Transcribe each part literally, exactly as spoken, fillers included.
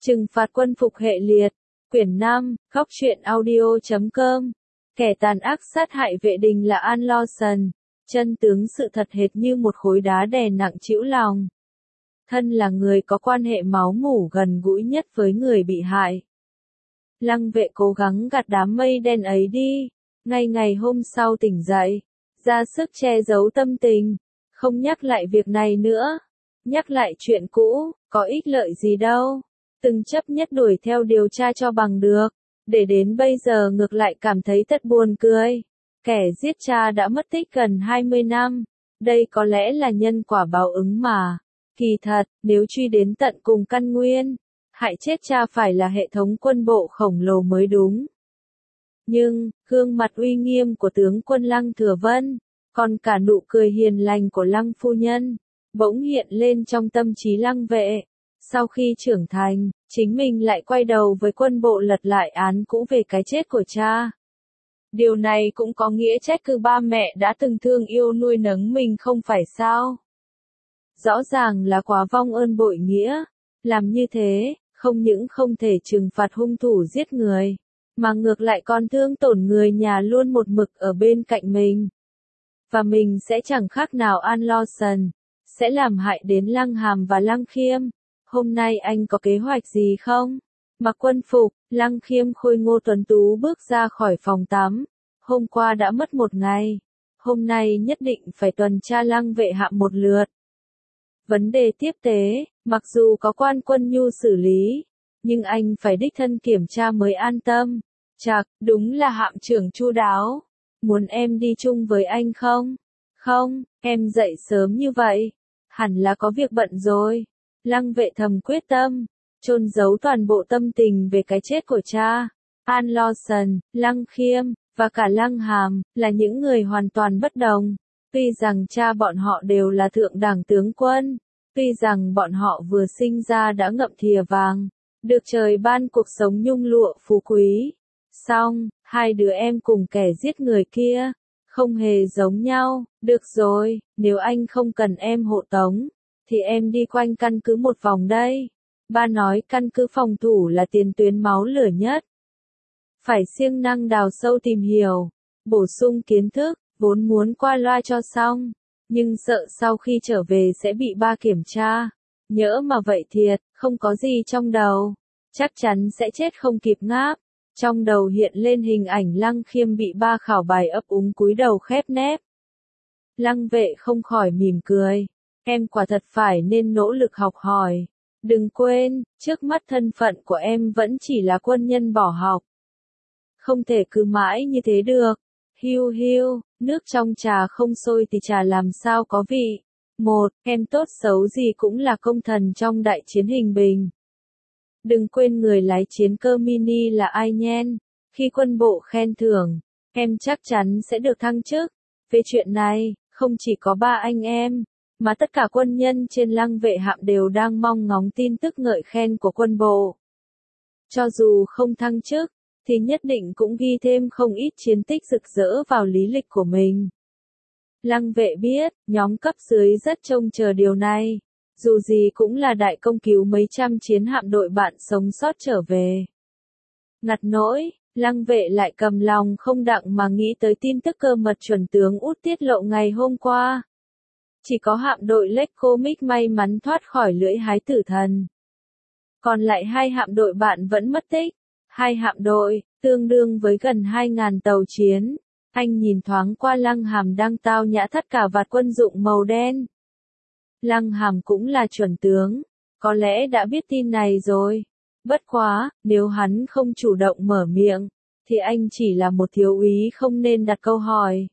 Trừng phạt quân phục hệ liệt. Quyển năm, góc truyện audio chấm com. Kẻ tàn ác sát hại vệ đình là An Lawson. Chân tướng sự thật hệt như một khối đá đè nặng trĩu lòng. Thân là người có quan hệ máu mủ gần gũi nhất với người bị hại. Lăng vệ cố gắng gạt đám mây đen ấy đi. Ngay ngày hôm sau tỉnh dậy, ra sức che giấu tâm tình. Không nhắc lại việc này nữa. Nhắc lại chuyện cũ, có ích lợi gì đâu. Từng chấp nhất đuổi theo điều tra cho bằng được. Để đến bây giờ ngược lại cảm thấy thật buồn cười. Kẻ giết cha đã mất tích gần hai mươi năm. Đây có lẽ là nhân quả báo ứng mà. Kỳ thật, nếu truy đến tận cùng căn nguyên, hại chết cha phải là hệ thống quân bộ khổng lồ mới đúng. Nhưng, gương mặt uy nghiêm của tướng quân Lăng Thừa Vân, còn cả nụ cười hiền lành của Lăng phu nhân, bỗng hiện lên trong tâm trí Lăng vệ. Sau khi trưởng thành, chính mình lại quay đầu với quân bộ lật lại án cũ về cái chết của cha. Điều này cũng có nghĩa trách cứ ba mẹ đã từng thương yêu nuôi nấng mình không phải sao? Rõ ràng là quá vong ơn bội nghĩa. Làm như thế, không những không thể trừng phạt hung thủ giết người, mà ngược lại còn thương tổn người nhà luôn một mực ở bên cạnh mình. Và mình sẽ chẳng khác nào An Lawson, sẽ làm hại đến Lăng Hàm và Lăng Khiêm. Hôm nay anh có kế hoạch gì không? Mặc quân phục, Lăng Khiêm khôi ngô tuấn tú bước ra khỏi phòng tắm. Hôm qua đã mất một ngày. Hôm nay nhất định phải tuần tra Lăng vệ hạm một lượt. Vấn đề tiếp tế, mặc dù có quan quân nhu xử lý, nhưng anh phải đích thân kiểm tra mới an tâm. Chạc, đúng là hạm trưởng chu đáo. Muốn em đi chung với anh không? Không, em dậy sớm như vậy. Hẳn là có việc bận rồi. Lăng vệ thầm quyết tâm, chôn giấu toàn bộ tâm tình về cái chết của cha. An Lawson, Lăng Khiêm, và cả Lăng Hàm, là những người hoàn toàn bất đồng. Tuy rằng cha bọn họ đều là thượng đẳng tướng quân, tuy rằng bọn họ vừa sinh ra đã ngậm thìa vàng, được trời ban cuộc sống nhung lụa phú quý. Song, hai đứa em cùng kẻ giết người kia, không hề giống nhau. Được rồi, nếu anh không cần em hộ tống, thì em đi quanh căn cứ một vòng đây. Ba nói căn cứ phòng thủ là tiền tuyến máu lửa nhất. Phải siêng năng đào sâu tìm hiểu, bổ sung kiến thức, vốn muốn qua loa cho xong, nhưng sợ sau khi trở về sẽ bị ba kiểm tra. Nhỡ mà vậy thiệt, không có gì trong đầu, chắc chắn sẽ chết không kịp ngáp. Trong đầu hiện lên hình ảnh Lăng Khiêm bị ba khảo bài ấp úng cúi đầu khép nép. Lăng vệ không khỏi mỉm cười. Em quả thật phải nên nỗ lực học hỏi. Đừng quên, trước mắt thân phận của em vẫn chỉ là quân nhân bỏ học. Không thể cứ mãi như thế được. Hiu hiu, nước trong trà không sôi thì trà làm sao có vị. Một, em tốt xấu gì cũng là công thần trong đại chiến hình bình. Đừng quên người lái chiến cơ mini là ai nhen. Khi quân bộ khen thưởng, em chắc chắn sẽ được thăng chức. Về chuyện này, không chỉ có ba anh em, mà tất cả quân nhân trên Lăng vệ hạm đều đang mong ngóng tin tức ngợi khen của quân bộ. Cho dù không thăng chức, thì nhất định cũng ghi thêm không ít chiến tích rực rỡ vào lý lịch của mình. Lăng vệ biết, nhóm cấp dưới rất trông chờ điều này. Dù gì cũng là đại công cứu mấy trăm chiến hạm đội bạn sống sót trở về. Ngặt nỗi, Lăng vệ lại cầm lòng không đặng mà nghĩ tới tin tức cơ mật chuẩn tướng Út tiết lộ ngày hôm qua. Chỉ có hạm đội Lake Comic may mắn thoát khỏi lưỡi hái tử thần. Còn lại hai hạm đội bạn vẫn mất tích. Hai hạm đội, tương đương với gần hai nghìn tàu chiến. Anh nhìn thoáng qua Lăng Hàm đang tao nhã thắt cả vạt quân dụng màu đen. Lăng Hàm cũng là chuẩn tướng, có lẽ đã biết tin này rồi. Bất quá, nếu hắn không chủ động mở miệng, thì anh chỉ là một thiếu úy không nên đặt câu hỏi.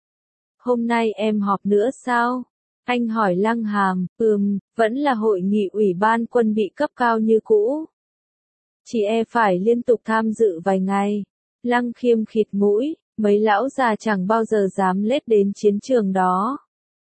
Hôm nay em họp nữa sao? Anh hỏi Lăng Hàm. Ừm, vẫn là hội nghị ủy ban quân bị cấp cao như cũ. Chỉ e phải liên tục tham dự vài ngày. Lăng Khiêm khịt mũi, mấy lão già chẳng bao giờ dám lết đến chiến trường đó.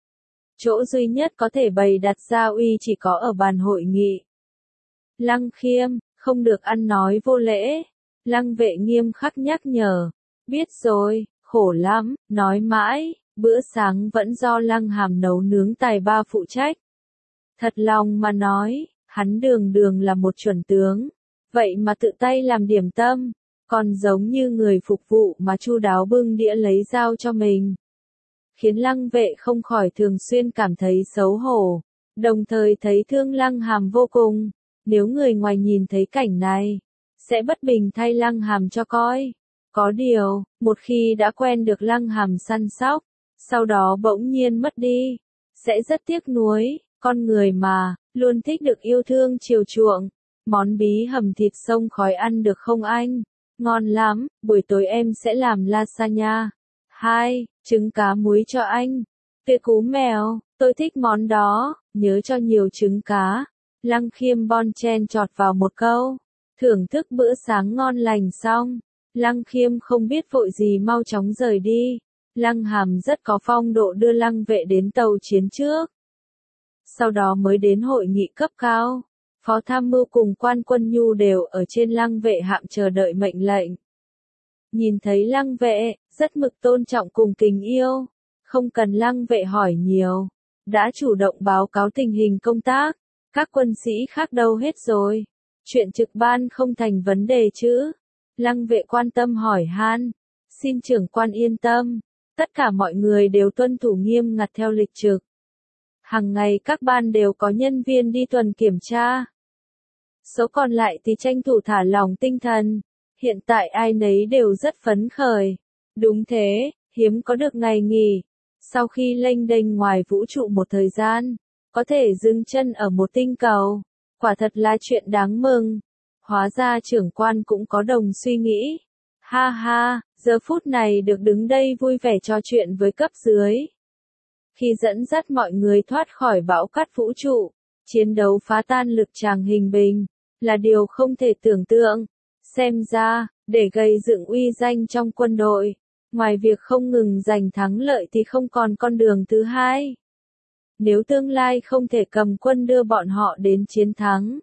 Chỗ duy nhất có thể bày đặt gia uy chỉ có ở bàn hội nghị. Lăng Khiêm, không được ăn nói vô lễ. Lăng vệ nghiêm khắc nhắc nhở. Biết rồi, khổ lắm, nói mãi, bữa sáng vẫn do Lăng Hàm nấu nướng tài ba phụ trách. Thật lòng mà nói, hắn đường đường là một chuẩn tướng, vậy mà tự tay làm điểm tâm, còn giống như người phục vụ mà chu đáo bưng đĩa lấy dao cho mình. Khiến Lăng Vệ không khỏi thường xuyên cảm thấy xấu hổ, đồng thời thấy thương Lăng Hàm vô cùng. Nếu người ngoài nhìn thấy cảnh này, sẽ bất bình thay Lăng Hàm cho coi. Có điều, một khi đã quen được Lăng Hàm săn sóc, sau đó bỗng nhiên mất đi, sẽ rất tiếc nuối. Con người mà, luôn thích được yêu thương chiều chuộng. Món bí hầm thịt xông khói ăn được không anh? Ngon lắm, buổi tối em sẽ làm lasagna. Hai, trứng cá muối cho anh. Tuyệt cú mèo, tôi thích món đó, nhớ cho nhiều trứng cá. Lăng Khiêm bon chen chọt vào một câu. Thưởng thức bữa sáng ngon lành xong, Lăng Khiêm không biết vội gì mau chóng rời đi. Lăng Hàm rất có phong độ đưa Lăng Vệ đến tàu chiến trước. Sau đó mới đến hội nghị cấp cao. Phó Tham Mưu cùng Quan Quân Nhu đều ở trên Lăng Vệ hạm chờ đợi mệnh lệnh. Nhìn thấy Lăng Vệ, rất mực tôn trọng cùng kính yêu. Không cần Lăng Vệ hỏi nhiều. Đã chủ động báo cáo tình hình công tác. Các quân sĩ khác đâu hết rồi. Chuyện trực ban không thành vấn đề chứ? Lăng Vệ quan tâm hỏi han. Xin trưởng quan yên tâm. Tất cả mọi người đều tuân thủ nghiêm ngặt theo lịch trực. Hàng ngày các ban đều có nhân viên đi tuần kiểm tra. Số còn lại thì tranh thủ thả lỏng tinh thần. Hiện tại ai nấy đều rất phấn khởi. Đúng thế, hiếm có được ngày nghỉ. Sau khi lênh đênh ngoài vũ trụ một thời gian, có thể dừng chân ở một tinh cầu. Quả thật là chuyện đáng mừng. Hóa ra trưởng quan cũng có đồng suy nghĩ. Ha ha, giờ phút này được đứng đây vui vẻ trò chuyện với cấp dưới. Khi dẫn dắt mọi người thoát khỏi bão cát vũ trụ, chiến đấu phá tan lực tràng hình bình, là điều không thể tưởng tượng. Xem ra, để gây dựng uy danh trong quân đội, ngoài việc không ngừng giành thắng lợi thì không còn con đường thứ hai. Nếu tương lai không thể cầm quân đưa bọn họ đến chiến thắng,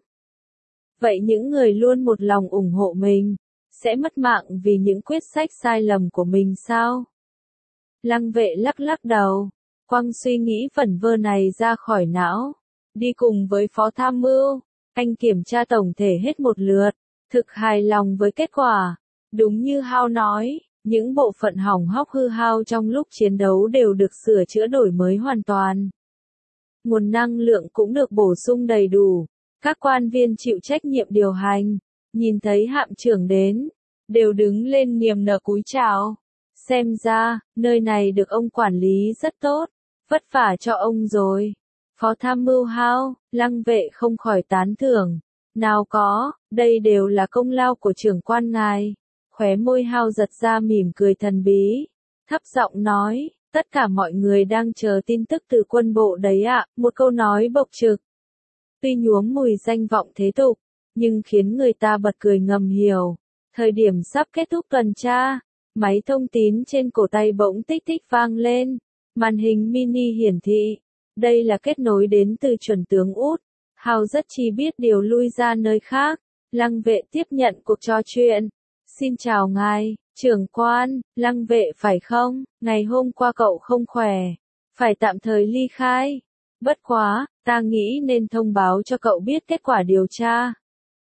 vậy những người luôn một lòng ủng hộ mình, sẽ mất mạng vì những quyết sách sai lầm của mình sao? Lăng Vệ lắc lắc đầu, quăng suy nghĩ vẩn vơ này ra khỏi não. Đi cùng với Phó Tham Mưu, anh kiểm tra tổng thể hết một lượt, thực hài lòng với kết quả. Đúng như Hao nói, những bộ phận hỏng hóc hư hao trong lúc chiến đấu đều được sửa chữa đổi mới hoàn toàn. Nguồn năng lượng cũng được bổ sung đầy đủ. Các quan viên chịu trách nhiệm điều hành, nhìn thấy hạm trưởng đến, đều đứng lên niềm nở cúi chào. Xem ra, nơi này được ông quản lý rất tốt, vất vả cho ông rồi. Phó Tham Mưu Hao, Lăng Vệ không khỏi tán thưởng. Nào có, đây đều là công lao của trưởng quan ngài. Khóe môi Hao giật ra mỉm cười thần bí, thấp giọng nói, tất cả mọi người đang chờ tin tức từ quân bộ đấy ạ. Một câu nói bộc trực. Tuy nhuốm mùi danh vọng thế tục, nhưng khiến người ta bật cười ngầm hiểu. Thời điểm sắp kết thúc tuần tra, máy thông tín trên cổ tay bỗng tích tích vang lên. Màn hình mini hiển thị. Đây là kết nối đến từ chuẩn tướng Út. Hao rất chi biết điều lui ra nơi khác. Lăng Vệ tiếp nhận cuộc trò chuyện. Xin chào ngài, trưởng quan. Lăng Vệ phải không? Ngày hôm qua cậu không khỏe, phải tạm thời ly khai. Bất quá, ta nghĩ nên thông báo cho cậu biết kết quả điều tra.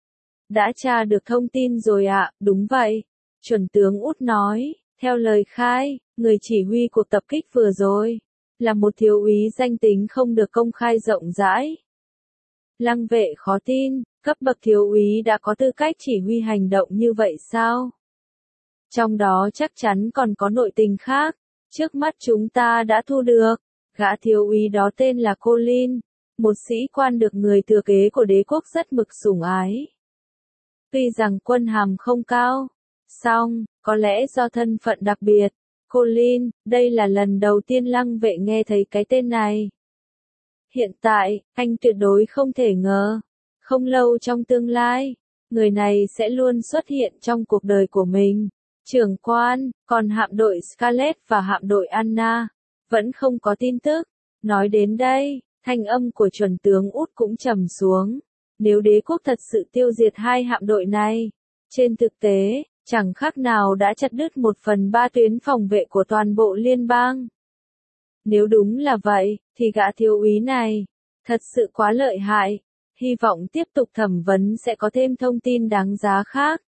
Đã tra được thông tin rồi ạ, đúng vậy. Chuẩn tướng Út nói, theo lời khai, người chỉ huy cuộc tập kích vừa rồi, là một thiếu úy danh tính không được công khai rộng rãi. Lăng Vệ khó tin, cấp bậc thiếu úy đã có tư cách chỉ huy hành động như vậy sao? Trong đó chắc chắn còn có nội tình khác. Trước mắt chúng ta đã thu được. Gã thiếu úy đó tên là Colin, một sĩ quan được người thừa kế của đế quốc rất mực sủng ái. Tuy rằng quân hàm không cao, song, có lẽ do thân phận đặc biệt, Colin, đây là lần đầu tiên Lăng Vệ nghe thấy cái tên này. Hiện tại, anh tuyệt đối không thể ngờ, không lâu trong tương lai, người này sẽ luôn xuất hiện trong cuộc đời của mình. Trưởng quan, còn hạm đội Scarlet và hạm đội Anna vẫn không có tin tức. Nói đến đây, thanh âm của chuẩn tướng Út cũng trầm xuống. Nếu đế quốc thật sự tiêu diệt hai hạm đội này, trên thực tế, chẳng khác nào đã chặt đứt một phần ba tuyến phòng vệ của toàn bộ liên bang. Nếu đúng là vậy, thì gã thiếu úy này thật sự quá lợi hại. Hy vọng tiếp tục thẩm vấn sẽ có thêm thông tin đáng giá khác.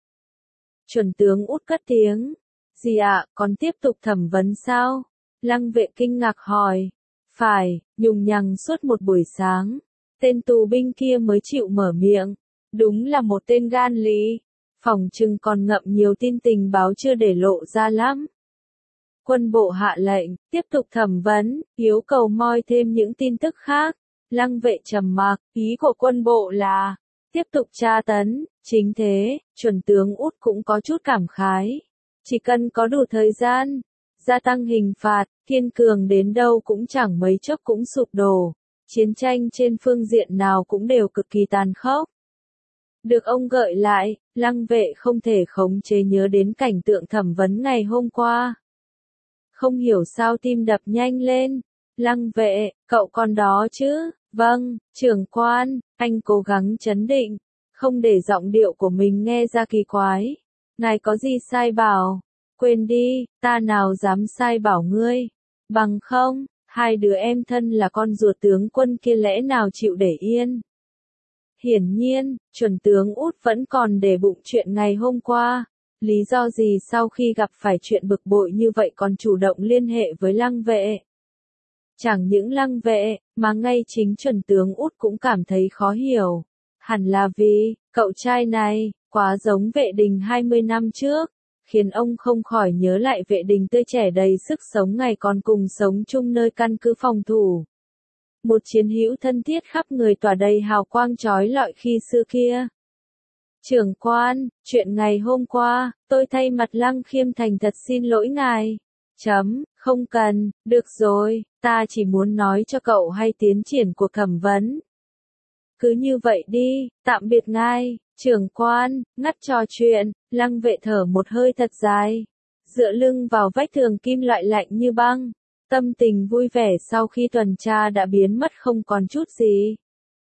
Chuẩn tướng Út cất tiếng. Gì ạ, còn tiếp tục thẩm vấn sao? Lăng Vệ kinh ngạc hỏi. Phải, nhùng nhằng suốt một buổi sáng. Tên tù binh kia mới chịu mở miệng. Đúng là một tên gan lý. Phòng trừng còn ngậm nhiều tin tình báo chưa để lộ ra lắm. Quân bộ hạ lệnh, tiếp tục thẩm vấn, yêu cầu moi thêm những tin tức khác. Lăng Vệ trầm mặc, ý của quân bộ là tiếp tục tra tấn. Chính thế, chuẩn tướng Út cũng có chút cảm khái. Chỉ cần có đủ thời gian, gia tăng hình phạt, kiên cường đến đâu cũng chẳng mấy chốc cũng sụp đổ. Chiến tranh trên phương diện nào cũng đều cực kỳ tàn khốc. Được ông gợi lại, Lăng Vệ không thể khống chế nhớ đến cảnh tượng thẩm vấn ngày hôm qua. Không hiểu sao tim đập nhanh lên. Lăng Vệ, cậu còn đó chứ? Vâng, trưởng quan, anh cố gắng trấn định, không để giọng điệu của mình nghe ra kỳ quái. Ngài có gì sai bảo? Quên đi, ta nào dám sai bảo ngươi. Bằng không, hai đứa em thân là con ruột tướng quân kia lẽ nào chịu để yên. Hiển nhiên, chuẩn tướng Út vẫn còn để bụng chuyện ngày hôm qua. Lý do gì sau khi gặp phải chuyện bực bội như vậy còn chủ động liên hệ với Lăng Vệ? Chẳng những Lăng Vệ, mà ngay chính chuẩn tướng Út cũng cảm thấy khó hiểu. Hẳn là vì, cậu trai này, quá giống Vệ Đình hai mươi năm trước, khiến ông không khỏi nhớ lại Vệ Đình tươi trẻ đầy sức sống ngày còn cùng sống chung nơi căn cứ phòng thủ. Một chiến hữu thân thiết khắp người tỏa đầy hào quang chói lọi khi xưa kia. Trưởng quan, chuyện ngày hôm qua, tôi thay mặt Lăng Khiêm thành thật xin lỗi ngài. Chấm, không cần, được rồi, ta chỉ muốn nói cho cậu hay tiến triển của thẩm vấn. Cứ như vậy đi, tạm biệt ngài, trưởng quan, ngắt trò chuyện, Lăng Vệ thở một hơi thật dài. Dựa lưng vào vách tường kim loại lạnh như băng. Tâm tình vui vẻ sau khi tuần tra đã biến mất không còn chút gì.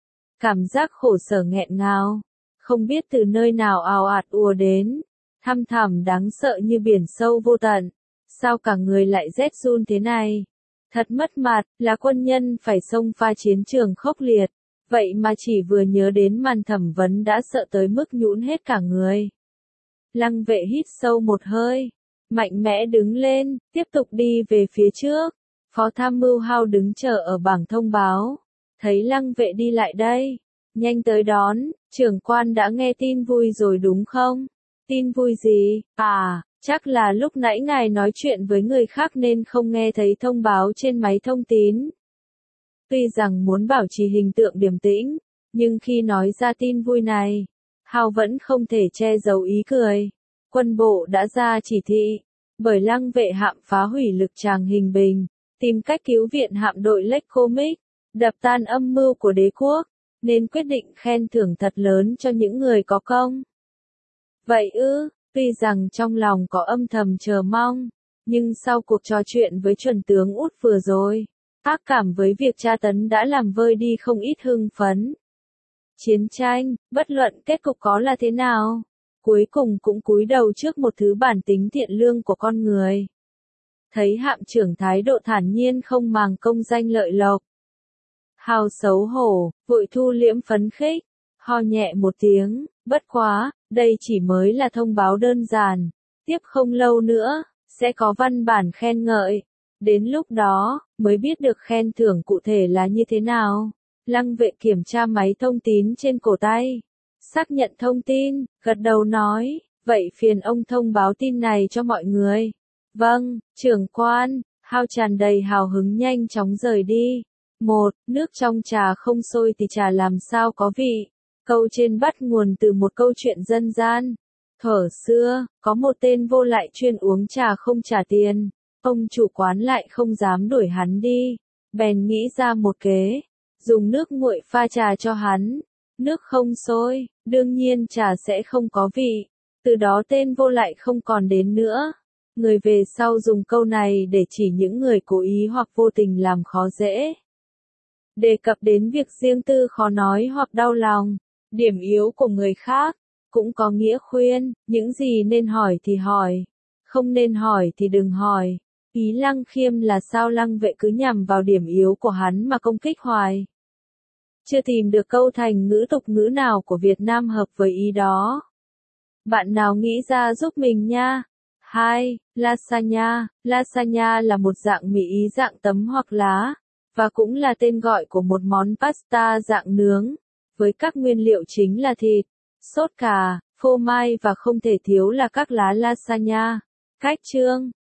Cảm giác khổ sở nghẹn ngào, không biết từ nơi nào ào ạt ùa đến, thăm thẳm đáng sợ như biển sâu vô tận. Sao cả người lại rét run thế này? Thật mất mặt, là quân nhân phải xông pha chiến trường khốc liệt, vậy mà chỉ vừa nhớ đến màn thẩm vấn đã sợ tới mức nhũn hết cả người. Lăng Vệ hít sâu một hơi, mạnh mẽ đứng lên, tiếp tục đi về phía trước. Phó tham mưu Hao đứng chờ ở bảng thông báo, thấy Lăng Vệ đi lại đây, nhanh tới đón. Trưởng quan đã nghe tin vui rồi đúng không? Tin vui gì? À, chắc là lúc nãy ngài nói chuyện với người khác nên không nghe thấy thông báo trên máy thông tín. Tuy rằng muốn bảo trì hình tượng điềm tĩnh, nhưng khi nói ra tin vui này, Hao vẫn không thể che giấu ý cười. Quân bộ đã ra chỉ thị, bởi Lăng Vệ hạm phá hủy lực tràng hình bình, tìm cách cứu viện hạm đội Lake Comic, đập tan âm mưu của đế quốc, nên quyết định khen thưởng thật lớn cho những người có công. Vậy ư, tuy rằng trong lòng có âm thầm chờ mong, nhưng sau cuộc trò chuyện với chuẩn tướng Út vừa rồi, ác cảm với việc tra tấn đã làm vơi đi không ít hưng phấn. Chiến tranh, bất luận kết cục có là thế nào, cuối cùng cũng cúi đầu trước một thứ bản tính thiện lương của con người. Thấy hạm trưởng thái độ thản nhiên không màng công danh lợi lộc, Hao xấu hổ, vội thu liễm phấn khích, ho nhẹ một tiếng, bất quá, đây chỉ mới là thông báo đơn giản, tiếp không lâu nữa, sẽ có văn bản khen ngợi, đến lúc đó, mới biết được khen thưởng cụ thể là như thế nào. Lăng Vệ kiểm tra máy thông tín trên cổ tay, xác nhận thông tin, gật đầu nói, vậy phiền ông thông báo tin này cho mọi người. Vâng, trưởng quan. Hao tràn đầy hào hứng nhanh chóng rời đi. Một, nước trong trà không sôi thì trà làm sao có vị. Câu trên bắt nguồn từ một câu chuyện dân gian. Thuở xưa, có một tên vô lại chuyên uống trà không trả tiền. Ông chủ quán lại không dám đuổi hắn đi. Bèn nghĩ ra một kế. Dùng nước nguội pha trà cho hắn. Nước không sôi, đương nhiên trà sẽ không có vị. Từ đó tên vô lại không còn đến nữa. Người về sau dùng câu này để chỉ những người cố ý hoặc vô tình làm khó dễ. Đề cập đến việc riêng tư khó nói hoặc đau lòng, điểm yếu của người khác, cũng có nghĩa khuyên, những gì nên hỏi thì hỏi, không nên hỏi thì đừng hỏi. Ý Lăng Khiêm là sao Lăng Vệ cứ nhằm vào điểm yếu của hắn mà công kích hoài. Chưa tìm được câu thành ngữ tục ngữ nào của Việt Nam hợp với ý đó. Bạn nào nghĩ ra giúp mình nha. hai. Lasagna. Lasagna là một dạng mì Ý dạng tấm hoặc lá, và cũng là tên gọi của một món pasta dạng nướng, với các nguyên liệu chính là thịt, sốt cà, phô mai và không thể thiếu là các lá lasagna. Cách chương